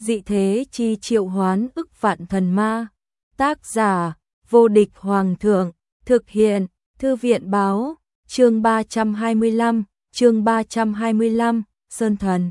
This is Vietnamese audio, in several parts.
dị thế chi triệu hoán ức vạn thần ma. Tác giả, vô địch hoàng thượng, thực hiện, thư viện báo, chương 325, Sơn Thần.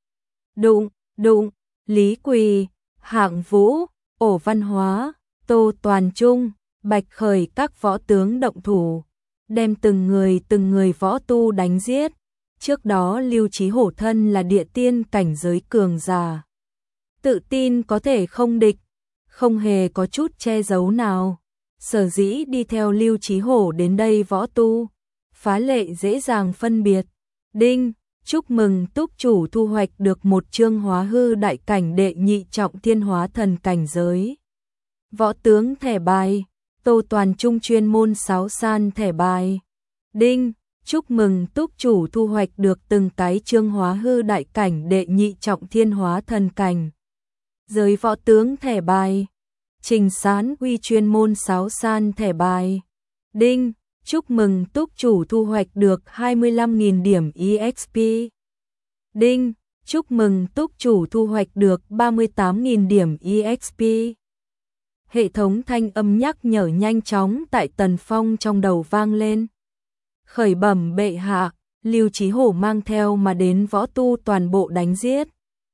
Đụng, Lý Quỳ, Hạng Vũ, Ổ Văn Hóa, Tô Toàn Trung, Bạch Khởi các võ tướng động thủ, đem từng người võ tu đánh giết. Trước đó Lưu Chí Hổ thân là địa tiên cảnh giới cường giả, tự tin có thể không địch, không hề có chút che giấu nào. Sở dĩ đi theo Lưu Chí Hổ đến đây võ tu, phá lệ dễ dàng phân biệt. Đinh, chúc mừng túc chủ thu hoạch được một chương hóa hư đại cảnh đệ nhị trọng thiên hóa thần cảnh giới. Võ tướng thẻ bài, Tô Toàn Trung chuyên môn 6 san thẻ bài. Đinh, chúc mừng túc chủ thu hoạch được từng cái chương hóa hư đại cảnh đệ nhị trọng thiên hóa thần cảnh. Giới võ tướng thẻ bài, Trình Sán Uy chuyên môn 6 san thẻ bài. Đinh, chúc mừng túc chủ thu hoạch được 25.000 điểm EXP. Đinh, chúc mừng túc chủ thu hoạch được 38.000 điểm EXP. Hệ thống thanh âm nhắc nhở nhanh chóng tại Tần Phong trong đầu vang lên. Khởi bẩm bệ hạ, Lưu Chí Hổ mang theo mà đến võ tu toàn bộ đánh giết.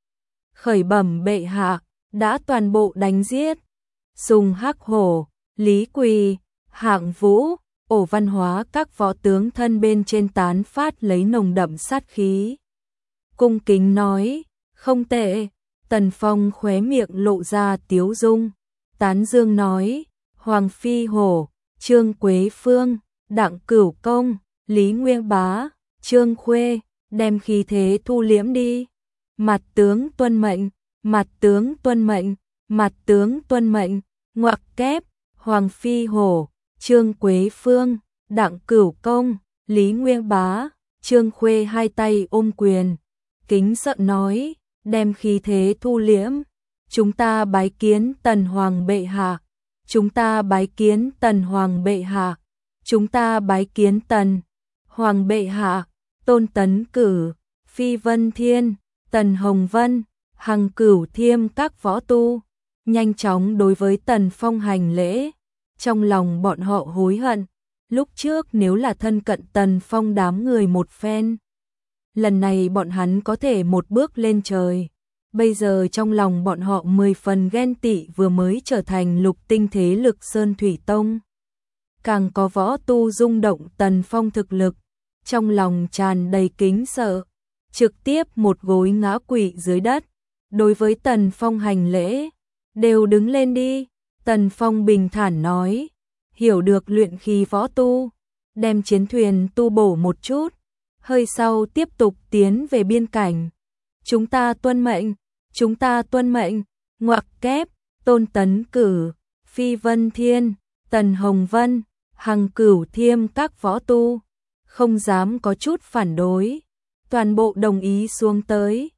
Khởi bẩm bệ hạ, đã toàn bộ đánh giết. Sùng Hắc Hổ, Lý Quỳ, Hạng Vũ, Ổ Văn Hóa các võ tướng thân bên trên tán phát lấy nồng đậm sát khí. Cung kính nói, không tệ. Tần Phong khóe miệng lộ ra tiếu dung, tán dương nói, Hoàng Phi Hổ, Trương Quế Phương, Đặng Cửu Công, Lý Nguyên Bá, Trương Khuê, đem khí thế thu liễm đi. Mặt tướng tuân mệnh, mặt tướng tuân mệnh, mặt tướng tuân mệnh. Ngoặc kép, Hoàng Phi Hổ, Trương Quế Phương, Đặng Cửu Công, Lý Nguyên Bá, Trương Khuê hai tay ôm quyền, kính sợ nói, đem khí thế thu liễm. Chúng ta bái kiến Tần Hoàng bệ hạ, chúng ta bái kiến Tần Hoàng bệ hạ, chúng ta bái kiến Tần Hoàng bệ hạ. Tôn Tấn Cử, Phi Vân Thiên, Tần Hồng Vân, Hằng Cửu Thiêm các võ tu nhanh chóng đối với Tần Phong hành lễ. Trong lòng bọn họ hối hận, lúc trước nếu là thân cận Tần Phong đám người một phen, lần này bọn hắn có thể một bước lên trời. Bây giờ trong lòng bọn họ 10 phần ghen tị vừa mới trở thành lục tinh thế lực Sơn Thủy Tông. Càng có võ tu rung động Tần Phong thực lực, trong lòng tràn đầy kính sợ, trực tiếp một gối ngã quỵ dưới đất, đối với Tần Phong hành lễ. Đều đứng lên đi. Tần Phong bình thản nói, hiểu được luyện khí võ tu, đem chiến thuyền tu bổ một chút, hơi sau tiếp tục tiến về biên cảnh. Chúng ta tuân mệnh, chúng ta tuân mệnh. Ngoặc kép, Tôn Tấn Cử, Phi Vân Thiên, Tần Hồng Vân, Hằng Cửu Thiêm các võ tu không dám có chút phản đối, toàn bộ đồng ý xuống tới.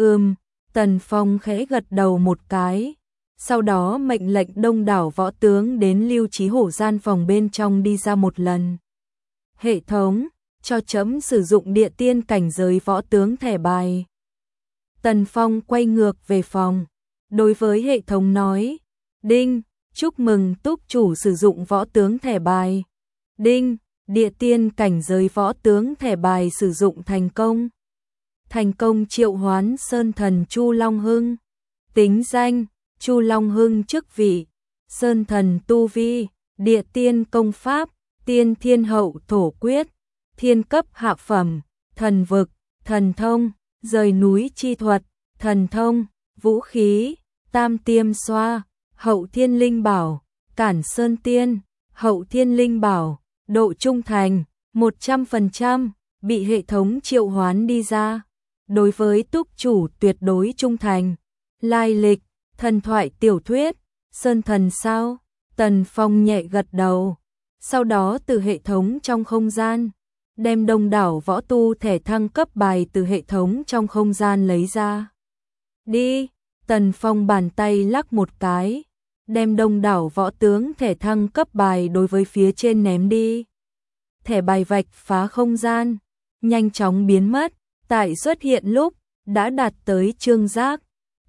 Tần Phong khẽ gật đầu một cái, sau đó mệnh lệnh đông đảo võ tướng đến Lưu Chí Hổ gian phòng bên trong đi ra một lần. Hệ thống, cho chấm sử dụng địa tiên cảnh giới võ tướng thẻ bài. Tần Phong quay ngược về phòng, đối với hệ thống nói, đinh, chúc mừng túc chủ sử dụng võ tướng thẻ bài. Đinh, địa tiên cảnh giới võ tướng thẻ bài sử dụng thành công. Thành công triệu hoán Sơn Thần Chu Long Hưng. Tính danh, Chu Long Hưng chức vị, Sơn Thần tu vi, địa tiên công pháp, tiên thiên hậu thổ quyết, thiên cấp hạ phẩm, thần vực, thần thông, rời núi chi thuật, thần thông, vũ khí, tam tiêm xoa, hậu thiên linh bảo, cản sơn tiên, hậu thiên linh bảo, độ trung thành, 100%, bị hệ thống triệu hoán đi ra. Đối với túc chủ tuyệt đối trung thành. Lai lịch, thần thoại tiểu thuyết, Sơn Thần sao? Tần Phong nhẹ gật đầu. Sau đó từ hệ thống trong không gian, đem đông đảo võ tu thẻ thăng cấp bài từ hệ thống trong không gian lấy ra. Đi, Tần Phong bàn tay lắc một cái, đem đông đảo võ tướng thẻ thăng cấp bài đối với phía trên ném đi. Thẻ bài vạch phá không gian, nhanh chóng biến mất, tại xuất hiện lúc đã đạt tới Trương Giác.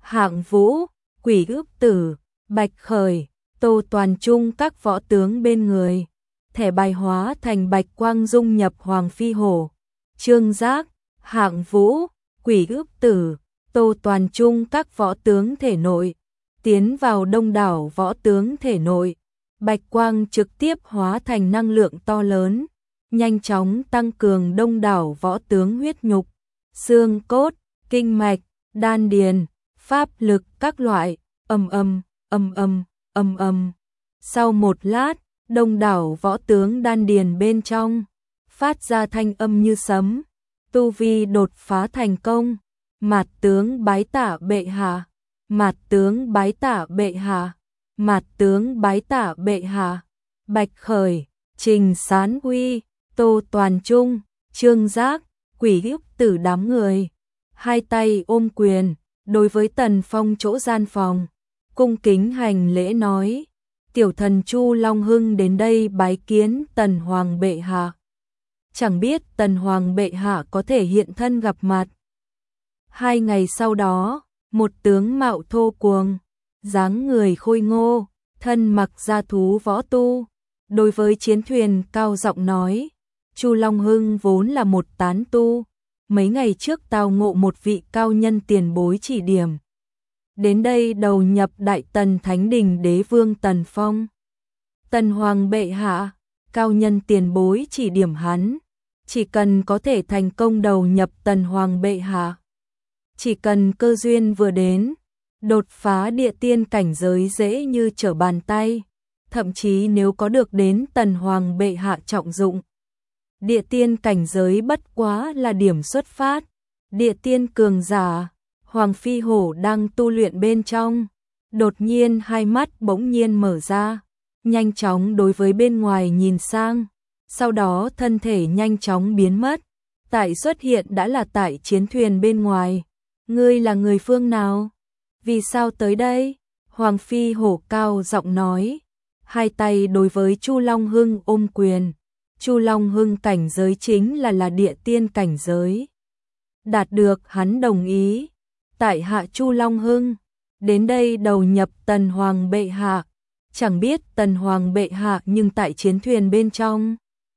Hạng Vũ, Quỷ Ước Tử, Bạch Khởi, Tô Toàn Trung các võ tướng bên người. Thẻ bài hóa thành bạch quang dung nhập Hoàng Phi Hổ, Trương Giác, Hạng Vũ, Quỷ Ước Tử, Tô Toàn Trung các võ tướng thể nội, tiến vào đông đảo võ tướng thể nội. Bạch quang trực tiếp hóa thành năng lượng to lớn, nhanh chóng tăng cường đông đảo võ tướng huyết nhục, xương cốt, kinh mạch, đan điền, pháp lực các loại, ầm ầm, ầm ầm, ầm ầm. Sau một lát, đông đảo võ tướng đan điền bên trong phát ra thanh âm như sấm, tu vi đột phá thành công. Mạt tướng bái tạ bệ hạ, mạt tướng bái tạ bệ hạ, mạt tướng bái tạ bệ hạ. Bạch Khởi, Trình Sán Uy, Tô Toàn Trung, Trương Giác, Quỷ Ước Tử đám người, hai tay ôm quyền, đối với Tần Phong chỗ gian phòng, cung kính hành lễ nói: tiểu thần Chu Long Hưng đến đây bái kiến Tần Hoàng bệ hạ. Chẳng biết Tần Hoàng bệ hạ có thể hiện thân gặp mặt. 2 ngày sau đó, một tướng mạo thô cuồng, dáng người khôi ngô, thân mặc da thú võ tu, đối với chiến thuyền cao giọng nói: Chu Long Hưng vốn là một tán tu, mấy ngày trước tao ngộ một vị cao nhân tiền bối chỉ điểm, đến đây đầu nhập Đại Tần Thánh Đình đế vương Tần Phong. Tần Hoàng bệ hạ, cao nhân tiền bối chỉ điểm hắn, chỉ cần có thể thành công đầu nhập Tần Hoàng bệ hạ, chỉ cần cơ duyên vừa đến, đột phá địa tiên cảnh giới dễ như trở bàn tay, thậm chí nếu có được đến Tần Hoàng bệ hạ trọng dụng. Địa tiên cảnh giới bất quá là điểm xuất phát, địa tiên cường giả. Hoàng Phi Hổ đang tu luyện bên trong, đột nhiên hai mắt bỗng nhiên mở ra, nhanh chóng đối với bên ngoài nhìn sang, sau đó thân thể nhanh chóng biến mất, tại xuất hiện đã là tại chiến thuyền bên ngoài. Ngươi là người phương nào? Vì sao tới đây? Hoàng Phi Hổ cao giọng nói, hai tay đối với Chu Long Hưng ôm quyền. Chu Long Hưng cảnh giới chính là địa tiên cảnh giới. Đạt được hắn đồng ý, tại hạ Chu Long Hưng đến đây đầu nhập Tần Hoàng bệ hạ, chẳng biết Tần Hoàng bệ hạ nhưng tại chiến thuyền bên trong.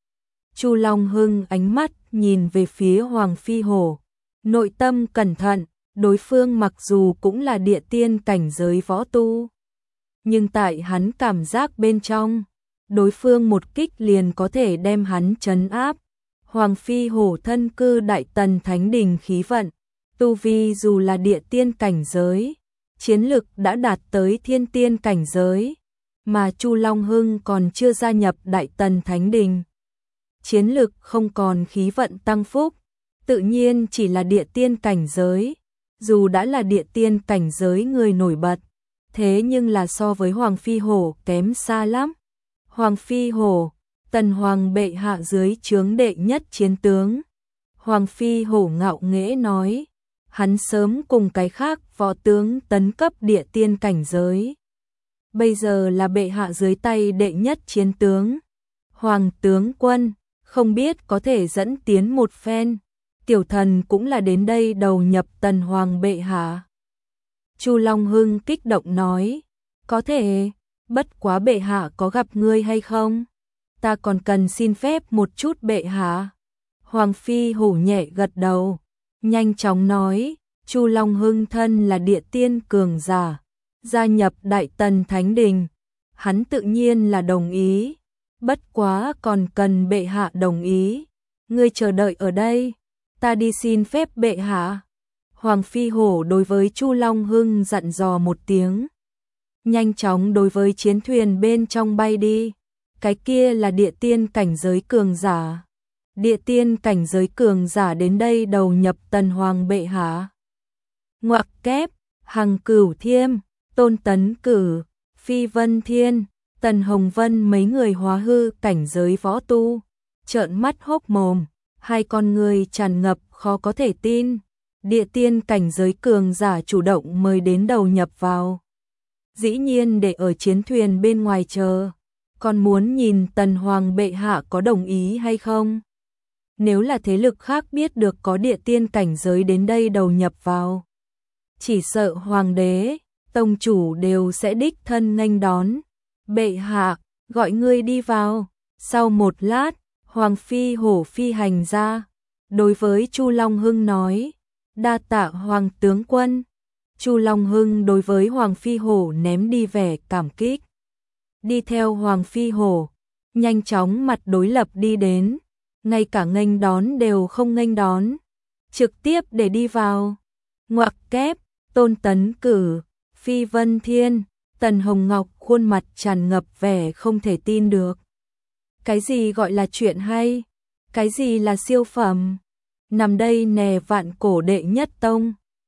Chu Long Hưng ánh mắt nhìn về phía Hoàng Phi Hổ, nội tâm cẩn thận, đối phương mặc dù cũng là địa tiên cảnh giới võ tu, nhưng tại hắn cảm giác bên trong, đối phương một kích liền có thể đem hắn trấn áp. Hoàng Phi Hổ thân cư Đại Tần Thánh Đình khí vận, tu vi dù là địa tiên cảnh giới, chiến lực đã đạt tới thiên tiên cảnh giới, mà Chu Long Hưng còn chưa gia nhập Đại Tần Thánh Đình. Chiến lực không còn khí vận tăng phúc, tự nhiên chỉ là địa tiên cảnh giới, dù đã là địa tiên cảnh giới người nổi bật, thế nhưng là so với Hoàng Phi Hổ kém xa lắm. Hoàng Phi Hổ, Tần Hoàng bệ hạ dưới trướng đệ nhất chiến tướng. Hoàng Phi Hổ ngạo nghễ nói, hắn sớm cùng cái khác võ tướng tấn cấp địa tiên cảnh giới. Bây giờ là bệ hạ dưới tay đệ nhất chiến tướng. Hoàng tướng quân, không biết có thể dẫn tiến một phen. Tiểu thần cũng là đến đây đầu nhập Tần Hoàng bệ hạ. Chu Long Hưng kích động nói, có thể, bất quá bệ hạ có gặp ngươi hay không? Ta còn cần xin phép một chút bệ hạ. Hoàng Phi Hổ nhẹ gật đầu, nhanh chóng nói, Chu Long Hưng thân là địa tiên cường giả, gia nhập Đại Tần Thánh Đình, hắn tự nhiên là đồng ý, bất quá còn cần bệ hạ đồng ý. Ngươi chờ đợi ở đây, ta đi xin phép bệ hạ. Hoàng Phi Hổ đối với Chu Long Hưng dặn dò một tiếng, nhanh chóng đối với chiến thuyền bên trong bay đi. Cái kia là địa tiên cảnh giới cường giả. Địa tiên cảnh giới cường giả đến đây đầu nhập Tần Hoàng bệ hạ. Ngoặc kép, Hằng Cửu Thiêm, Tôn Tấn Cử, Phi Vân Thiên, Tần Hồng Vân mấy người hóa hư cảnh giới võ tu, trợn mắt hốc mồm, hai con người tràn ngập khó có thể tin. Địa tiên cảnh giới cường giả chủ động mời đến đầu nhập vào. Dĩ nhiên để ở chiến thuyền bên ngoài chờ, còn muốn nhìn Tần Hoàng bệ hạ có đồng ý hay không. Nếu là thế lực khác biết được có địa tiên cảnh giới đến đây đầu nhập vào, chỉ sợ hoàng đế, tông chủ đều sẽ đích thân nghênh đón. Bệ hạ, gọi ngươi đi vào. Sau một lát, Hoàng Phi Hổ phi hành ra, đối với Chu Long Hưng nói, đa tạ Hoàng tướng quân. Chu Long Hưng đối với Hoàng Phi Hổ ném đi vẻ cảm kích. Đi theo Hoàng Phi Hổ, nhanh chóng mặt đối lập đi đến, ngay cả nghênh đón đều không nghênh đón, trực tiếp để đi vào. Ngoặc kép, Tôn Tấn Cử, Phi Vân Thiên, Tần Hồng Ngọc khuôn mặt tràn ngập vẻ không thể tin được. Cái gì gọi là chuyện hay? Cái gì là siêu phẩm? Nằm đây nè vạn cổ đệ nhất tông.